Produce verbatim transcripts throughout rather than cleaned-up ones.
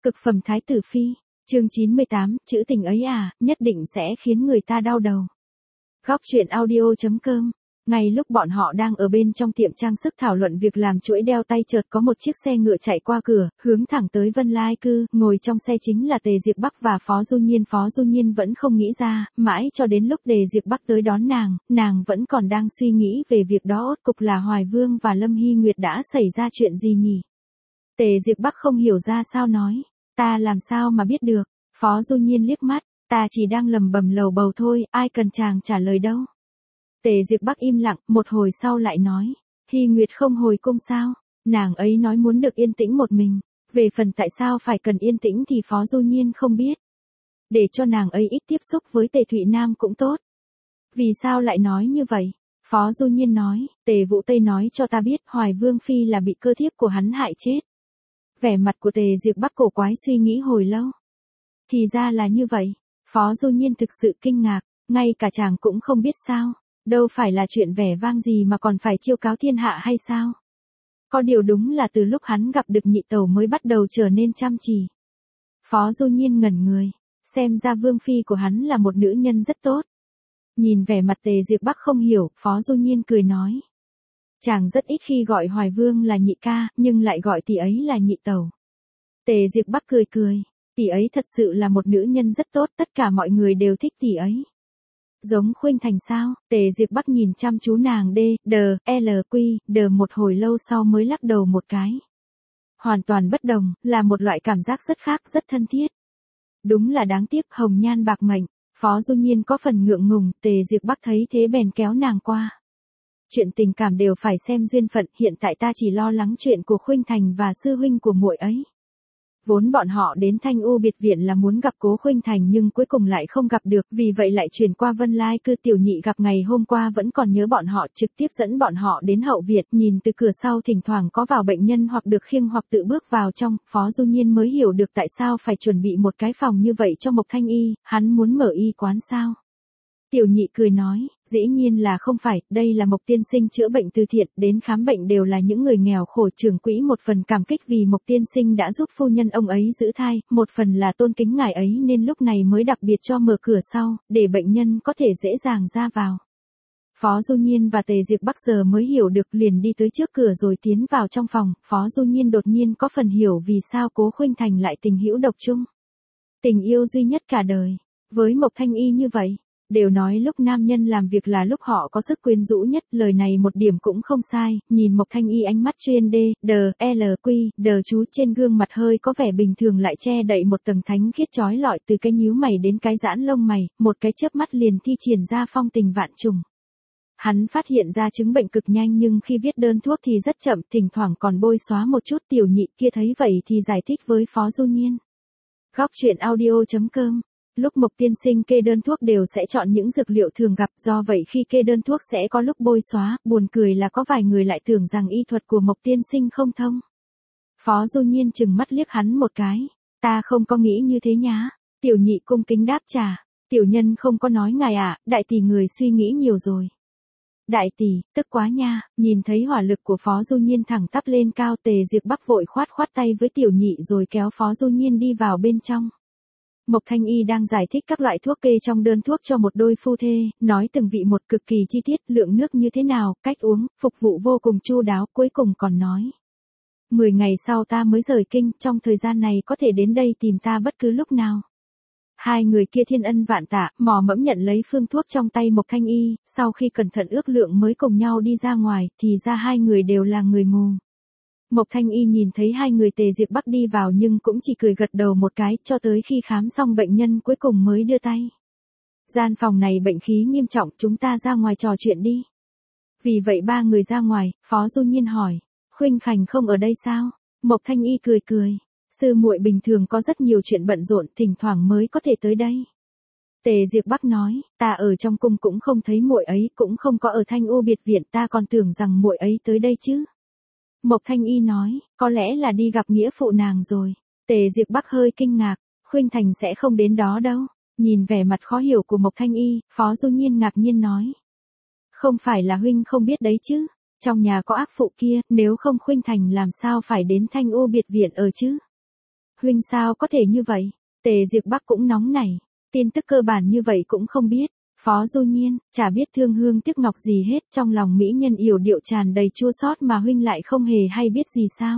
Cực phẩm thái tử phi, chương chín mươi tám, chữ tình ấy à, nhất định sẽ khiến người ta đau đầu. Góc truyện audio.com. Ngay lúc bọn họ đang ở bên trong tiệm trang sức thảo luận việc làm chuỗi đeo tay, chợt có một chiếc xe ngựa chạy qua cửa, hướng thẳng tới Vân Lai Cư, ngồi trong xe chính là Tề Diệp Bắc và Phó Du Nhiên. Phó Du Nhiên vẫn không nghĩ ra, mãi cho đến lúc Tề Diệp Bắc tới đón nàng, nàng vẫn còn đang suy nghĩ về việc đó ốt cục là Hoài Vương và Lâm Hy Nguyệt đã xảy ra chuyện gì nhỉ. Tề Diệp Bắc không hiểu ra sao nói, ta làm sao mà biết được. Phó Du Nhiên liếc mắt, ta chỉ đang lầm bầm lầu bầu thôi, ai cần chàng trả lời đâu. Tề Diệp Bắc im lặng, một hồi sau lại nói, Hy Nguyệt không hồi cung sao, nàng ấy nói muốn được yên tĩnh một mình, về phần tại sao phải cần yên tĩnh thì Phó Du Nhiên không biết. Để cho nàng ấy ít tiếp xúc với Tề Thụy Nam cũng tốt. Vì sao lại nói như vậy? Phó Du Nhiên nói, Tề Vũ Tây nói cho ta biết Hoài Vương Phi là bị cơ thiếp của hắn hại chết. Vẻ mặt của Tề Diệp Bắc cổ quái suy nghĩ hồi lâu. Thì ra là như vậy, Phó Du Nhiên thực sự kinh ngạc, ngay cả chàng cũng không biết sao, đâu phải là chuyện vẻ vang gì mà còn phải chiêu cáo thiên hạ hay sao? Có điều đúng là từ lúc hắn gặp được nhị tẩu mới bắt đầu trở nên chăm chỉ. Phó Du Nhiên ngẩn người, xem ra Vương Phi của hắn là một nữ nhân rất tốt. Nhìn vẻ mặt Tề Diệp Bắc không hiểu, Phó Du Nhiên cười nói. Chàng rất ít khi gọi Hoài Vương là nhị ca, nhưng lại gọi tỷ ấy là nhị tẩu. Tề Diệp Bắc cười cười, tỷ ấy thật sự là một nữ nhân rất tốt, tất cả mọi người đều thích tỷ ấy. Giống Khuynh Thành sao? Tề Diệp Bắc nhìn chăm chú nàng D, D, L, Q, D một hồi lâu sau mới lắc đầu một cái. Hoàn toàn bất đồng, là một loại cảm giác rất khác, rất thân thiết. Đúng là đáng tiếc, hồng nhan bạc mệnh. Phó Du Nhiên có phần ngượng ngùng, Tề Diệp Bắc thấy thế bèn kéo nàng qua. Chuyện tình cảm đều phải xem duyên phận, hiện tại ta chỉ lo lắng chuyện của Khuynh Thành và sư huynh của muội ấy. Vốn bọn họ đến Thanh U biệt viện là muốn gặp Cố Khuynh Thành nhưng cuối cùng lại không gặp được, vì vậy lại chuyển qua Vân Lai Cư. Tiểu nhị gặp ngày hôm qua vẫn còn nhớ bọn họ, trực tiếp dẫn bọn họ đến hậu viện, nhìn từ cửa sau thỉnh thoảng có vào bệnh nhân hoặc được khiêng hoặc tự bước vào trong. Phó Du Nhiên mới hiểu được tại sao phải chuẩn bị một cái phòng như vậy cho Mộc Thanh Y, hắn muốn mở y quán sao? Tiểu nhị cười nói, dĩ nhiên là không phải, đây là Mộc tiên sinh chữa bệnh từ thiện, đến khám bệnh đều là những người nghèo khổ, trưởng quỹ một phần cảm kích vì Mộc tiên sinh đã giúp phu nhân ông ấy giữ thai, một phần là tôn kính ngài ấy nên lúc này mới đặc biệt cho mở cửa sau, để bệnh nhân có thể dễ dàng ra vào. Phó Du Nhiên và Tề Diệp Bắc giờ mới hiểu được, liền đi tới trước cửa rồi tiến vào trong phòng. Phó Du Nhiên đột nhiên có phần hiểu vì sao Cố Khuynh Thành lại tình hữu độc chung. Tình yêu duy nhất cả đời, với Mộc Thanh Y như vậy. Đều nói lúc nam nhân làm việc là lúc họ có sức quyến rũ nhất, lời này một điểm cũng không sai. Nhìn Mộc Thanh Y ánh mắt chuyên D, D, L, Q, D chú trên gương mặt hơi có vẻ bình thường lại che đậy một tầng thánh khiết chói lọi, từ cái nhíu mày đến cái giãn lông mày, một cái chớp mắt liền thi triển ra phong tình vạn trùng. Hắn phát hiện ra chứng bệnh cực nhanh nhưng khi viết đơn thuốc thì rất chậm, thỉnh thoảng còn bôi xóa một chút. Tiểu nhị kia thấy vậy thì giải thích với Phó Du Nhiên. Góc truyện audio.com. Lúc Mộc tiên sinh kê đơn thuốc đều sẽ chọn những dược liệu thường gặp, do vậy khi kê đơn thuốc sẽ có lúc bôi xóa, buồn cười là có vài người lại tưởng rằng y thuật của Mộc tiên sinh không thông. Phó Du Nhiên chừng mắt liếc hắn một cái, ta không có nghĩ như thế nhá. Tiểu nhị cung kính đáp trả, tiểu nhân không có nói ngài ạ, đại tỷ người suy nghĩ nhiều rồi. Đại tỷ, tức quá nha. Nhìn thấy hỏa lực của Phó Du Nhiên thẳng tắp lên cao, Tề Diệp Bắc vội khoát khoát tay với tiểu nhị rồi kéo Phó Du Nhiên đi vào bên trong. Mộc Thanh Y đang giải thích các loại thuốc kê trong đơn thuốc cho một đôi phu thê, nói từng vị một cực kỳ chi tiết, lượng nước như thế nào, cách uống, phục vụ vô cùng chu đáo, cuối cùng còn nói. Mười ngày sau ta mới rời kinh, trong thời gian này có thể đến đây tìm ta bất cứ lúc nào. Hai người kia thiên ân vạn tạ, mò mẫm nhận lấy phương thuốc trong tay Mộc Thanh Y, sau khi cẩn thận ước lượng mới cùng nhau đi ra ngoài, thì ra hai người đều là người mù. Mộc Thanh Y nhìn thấy hai người Tề Diệp Bắc đi vào nhưng cũng chỉ cười gật đầu một cái, cho tới khi khám xong bệnh nhân cuối cùng mới đưa tay. Gian phòng này bệnh khí nghiêm trọng, chúng ta ra ngoài trò chuyện đi. Vì vậy ba người ra ngoài, Phó Du Nhiên hỏi, Khuynh Thành không ở đây sao? Mộc Thanh Y cười cười, sư muội bình thường có rất nhiều chuyện bận rộn, thỉnh thoảng mới có thể tới đây. Tề Diệp Bắc nói, ta ở trong cung cũng không thấy muội ấy, cũng không có ở Thanh U biệt viện, ta còn tưởng rằng muội ấy tới đây chứ. Mộc Thanh Y nói, có lẽ là đi gặp nghĩa phụ nàng rồi. Tề Diệp Bắc hơi kinh ngạc, Khuynh Thành sẽ không đến đó đâu. Nhìn vẻ mặt khó hiểu của Mộc Thanh Y, Phó Du Nhiên ngạc nhiên nói. Không phải là huynh không biết đấy chứ, trong nhà có ác phụ kia, nếu không Khuynh Thành làm sao phải đến Thanh U biệt viện ở chứ. Huynh sao có thể như vậy? Tề Diệp Bắc cũng nóng nảy, tin tức cơ bản như vậy cũng không biết. Phó Du Nhiên, chả biết thương hương tiếc ngọc gì hết, trong lòng mỹ nhân yểu điệu tràn đầy chua xót mà huynh lại không hề hay biết gì sao?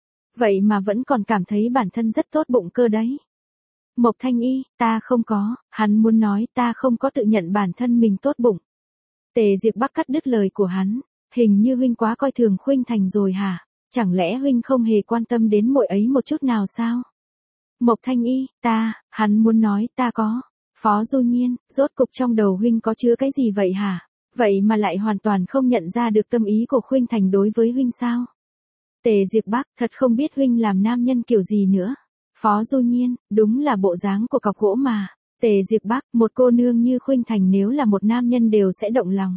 Vậy mà vẫn còn cảm thấy bản thân rất tốt bụng cơ đấy. Mộc Thanh Y, ta không có, hắn muốn nói ta không có tự nhận bản thân mình tốt bụng. Tề Diệp Bắc cắt đứt lời của hắn, hình như huynh quá coi thường Khuynh Thành rồi hả? Chẳng lẽ huynh không hề quan tâm đến muội ấy một chút nào sao? Mộc Thanh Y, ta, hắn muốn nói ta có. Phó Du Nhiên, rốt cục trong đầu huynh có chứa cái gì vậy hả? Vậy mà lại hoàn toàn không nhận ra được tâm ý của Khuynh Thành đối với huynh sao? Tề Diệp Bắc, thật không biết huynh làm nam nhân kiểu gì nữa. Phó Du Nhiên, đúng là bộ dáng của cọc gỗ mà. Tề Diệp Bắc, một cô nương như Khuynh Thành nếu là một nam nhân đều sẽ động lòng.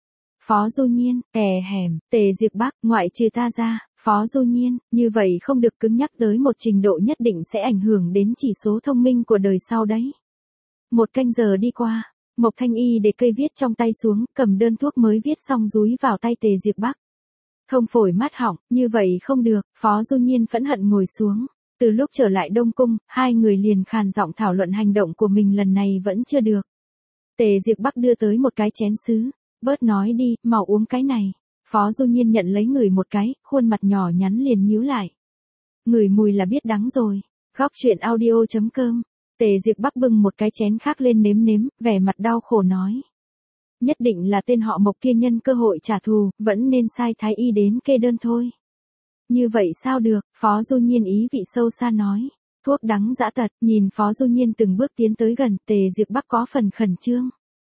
Phó Du Nhiên, kè hẻm, Tề Diệp Bắc, ngoại trừ ta ra, Phó Du Nhiên, như vậy không được cứng nhắc tới một trình độ nhất định sẽ ảnh hưởng đến chỉ số thông minh của đời sau đấy. Một canh giờ đi qua, Mộc Thanh Y để cây viết trong tay xuống, cầm đơn thuốc mới viết xong dúi vào tay Tề Diệp Bắc. Thông phổi mát họng, như vậy không được, Phó Du Nhiên phẫn hận ngồi xuống. Từ lúc trở lại Đông Cung, hai người liền khàn giọng thảo luận hành động của mình lần này vẫn chưa được. Tề Diệp Bắc đưa tới một cái chén sứ, bớt nói đi, mau uống cái này. Phó Du Nhiên nhận lấy ngửi một cái, khuôn mặt nhỏ nhắn liền nhíu lại. Ngửi mùi là biết đắng rồi. Góc truyện audio chấm com. Tề Diệp Bắc bưng một cái chén khác lên nếm nếm, vẻ mặt đau khổ nói. Nhất định là tên họ Mộc kia nhân cơ hội trả thù, vẫn nên sai thái y đến kê đơn thôi. Như vậy sao được, Phó Du Nhiên ý vị sâu xa nói. Thuốc đắng dã tật, nhìn Phó Du Nhiên từng bước tiến tới gần, Tề Diệp Bắc có phần khẩn trương.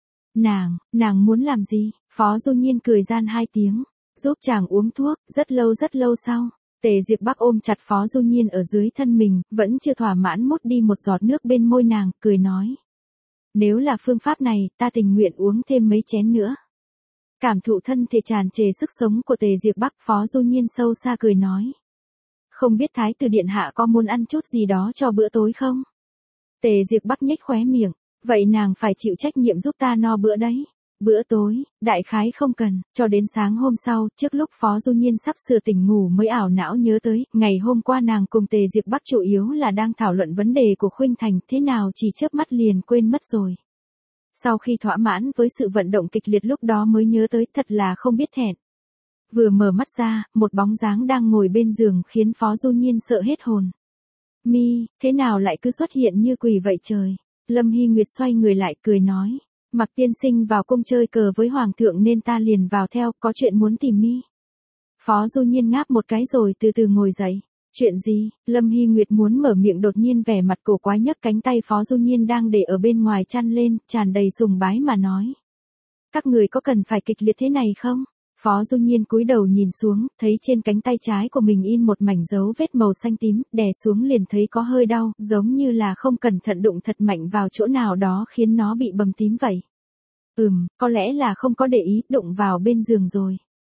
Nàng, nàng muốn làm gì? Phó Du Nhiên cười gian hai tiếng, giúp chàng uống thuốc, rất lâu rất lâu sau. Tề Diệp Bắc ôm chặt Phó Du Nhiên ở dưới thân mình, vẫn chưa thỏa mãn mút đi một giọt nước bên môi nàng, cười nói. Nếu là phương pháp này, ta tình nguyện uống thêm mấy chén nữa. Cảm thụ thân thể tràn trề sức sống của Tề Diệp Bắc, Phó Du Nhiên sâu xa cười nói. Không biết Thái tử điện hạ có muốn ăn chút gì đó cho bữa tối không? Tề Diệp Bắc nhếch khóe miệng, vậy nàng phải chịu trách nhiệm giúp ta no bữa đấy. Bữa tối, đại khái không cần, cho đến sáng hôm sau, trước lúc Phó Du Nhiên sắp sửa tỉnh ngủ mới ảo não nhớ tới, ngày hôm qua nàng cùng Tề Diệp Bắc chủ yếu là đang thảo luận vấn đề của Khuynh Thành, thế nào chỉ chớp mắt liền quên mất rồi. Sau khi thỏa mãn với sự vận động kịch liệt lúc đó mới nhớ tới, thật là không biết thẹn. Vừa mở mắt ra, một bóng dáng đang ngồi bên giường khiến Phó Du Nhiên sợ hết hồn. Mi, thế nào lại cứ xuất hiện như quỷ vậy trời? Lâm Hy Nguyệt xoay người lại cười nói. Mặc tiên sinh vào cung chơi cờ với hoàng thượng nên ta liền vào theo, có chuyện muốn tìm Mi. Phó Du Nhiên ngáp một cái rồi từ từ ngồi dậy. Chuyện gì? Lâm Hy Nguyệt muốn mở miệng đột nhiên vẻ mặt cổ quái nhấc cánh tay Phó Du Nhiên đang để ở bên ngoài chăn lên, tràn đầy sùng bái mà nói. Các người có cần phải kịch liệt thế này không? Phó Du Nhiên cúi đầu nhìn xuống, thấy trên cánh tay trái của mình in một mảnh dấu vết màu xanh tím, đè xuống liền thấy có hơi đau, giống như là không cẩn thận đụng thật mạnh vào chỗ nào đó khiến nó bị bầm tím vậy. Ừm, có lẽ là không có để ý, đụng vào bên giường rồi.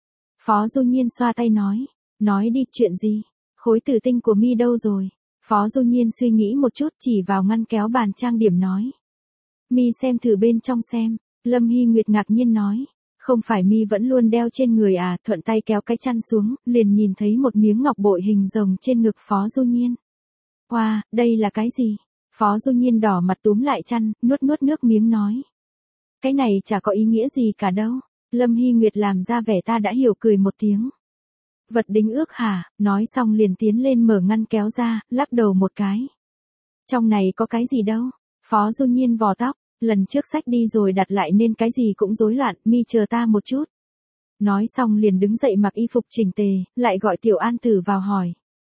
Phó Du Nhiên xoa tay nói, nói đi, chuyện gì? Khối tử tinh của Mi đâu rồi? Phó Du Nhiên suy nghĩ một chút chỉ vào ngăn kéo bàn trang điểm nói. Mi xem thử bên trong xem. Lâm Hy Nguyệt ngạc nhiên nói. Không phải Mi vẫn luôn đeo trên người à? Thuận tay kéo cái chăn xuống, liền nhìn thấy một miếng ngọc bội hình rồng trên ngực Phó Du Nhiên. Wow, đây là cái gì? Phó Du Nhiên đỏ mặt túm lại chăn, nuốt nuốt nước miếng nói. Cái này chả có ý nghĩa gì cả đâu. Lâm Hy Nguyệt làm ra vẻ ta đã hiểu cười một tiếng. Vật đính ước hả? Nói xong liền tiến lên mở ngăn kéo ra, lắc đầu một cái. Trong này có cái gì đâu? Phó Du Nhiên vò tóc, lần trước xách đi rồi đặt lại nên cái gì cũng rối loạn, Mi chờ ta một chút. Nói xong liền đứng dậy mặc y phục chỉnh tề, lại gọi Tiểu An Tử vào hỏi.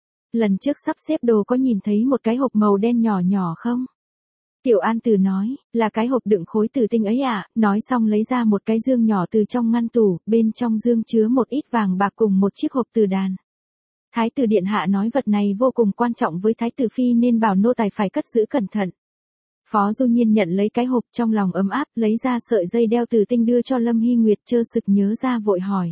Lần trước sắp xếp đồ có nhìn thấy một cái hộp màu đen nhỏ nhỏ không? Tiểu An Tử nói, là cái hộp đựng khối tử tinh ấy à? Nói xong lấy ra một cái dương nhỏ từ trong ngăn tủ, bên trong dương chứa một ít vàng bạc cùng một chiếc hộp từ đàn. Thái tử điện hạ nói vật này vô cùng quan trọng với Thái tử phi nên bảo nô tài phải cất giữ cẩn thận. Phó Du Nhiên nhận lấy cái hộp trong lòng ấm áp, lấy ra sợi dây đeo tử tinh đưa cho Lâm Hy Nguyệt, chơ sực nhớ ra vội hỏi.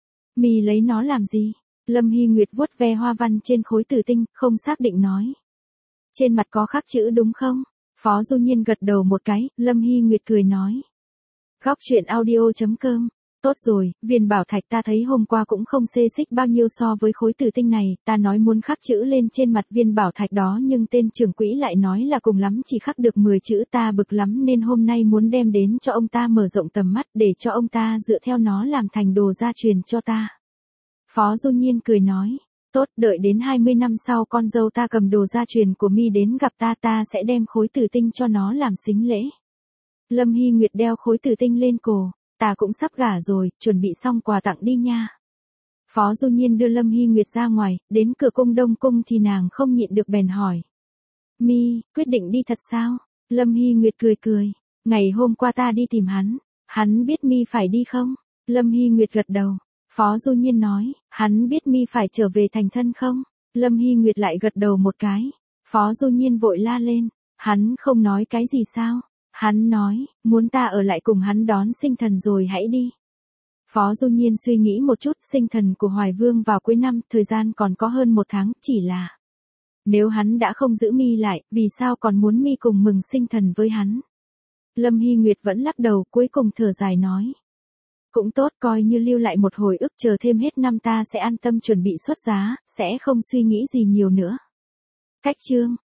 Mi lấy nó làm gì? Lâm Hy Nguyệt vuốt ve hoa văn trên khối tử tinh, không xác định nói. Trên mặt có khắc chữ đúng không? Phó Du Nhiên gật đầu một cái, Lâm Hy Nguyệt cười nói. Góc truyện audio chấm com Tốt rồi, viên bảo thạch ta thấy hôm qua cũng không xê xích bao nhiêu so với khối tử tinh này, ta nói muốn khắc chữ lên trên mặt viên bảo thạch đó nhưng tên trưởng quỹ lại nói là cùng lắm chỉ khắc được mười chữ, ta bực lắm nên hôm nay muốn đem đến cho ông ta mở rộng tầm mắt để cho ông ta dựa theo nó làm thành đồ gia truyền cho ta. Phó Du Nhiên cười nói, tốt, đợi đến hai mươi năm sau con dâu ta cầm đồ gia truyền của mi đến gặp ta, ta sẽ đem khối tử tinh cho nó làm sính lễ. Lâm Hy Nguyệt đeo khối tử tinh lên cổ, ta cũng sắp gả rồi, chuẩn bị xong quà tặng đi nha. Phó Du Nhiên đưa Lâm Hy Nguyệt ra ngoài, đến cửa cung Đông Cung thì nàng không nhịn được bèn hỏi. Mi, quyết định đi thật sao? Lâm Hy Nguyệt cười cười, ngày hôm qua ta đi tìm hắn, hắn biết mi phải đi không? Lâm Hy Nguyệt gật đầu. Phó Du Nhiên nói, hắn biết mi phải trở về thành thân không? Lâm Hy Nguyệt lại gật đầu một cái. Phó Du Nhiên vội la lên, hắn không nói cái gì sao? Hắn nói, muốn ta ở lại cùng hắn đón sinh thần rồi hãy đi. Phó Du Nhiên suy nghĩ một chút, sinh thần của Hoài Vương vào cuối năm, thời gian còn có hơn một tháng, chỉ là nếu hắn đã không giữ mi lại, vì sao còn muốn mi cùng mừng sinh thần với hắn? Lâm Hy Nguyệt vẫn lắc đầu, cuối cùng thở dài nói. Cũng tốt, coi như lưu lại một hồi ức, chờ thêm hết năm ta sẽ an tâm chuẩn bị xuất giá, sẽ không suy nghĩ gì nhiều nữa. Cách chương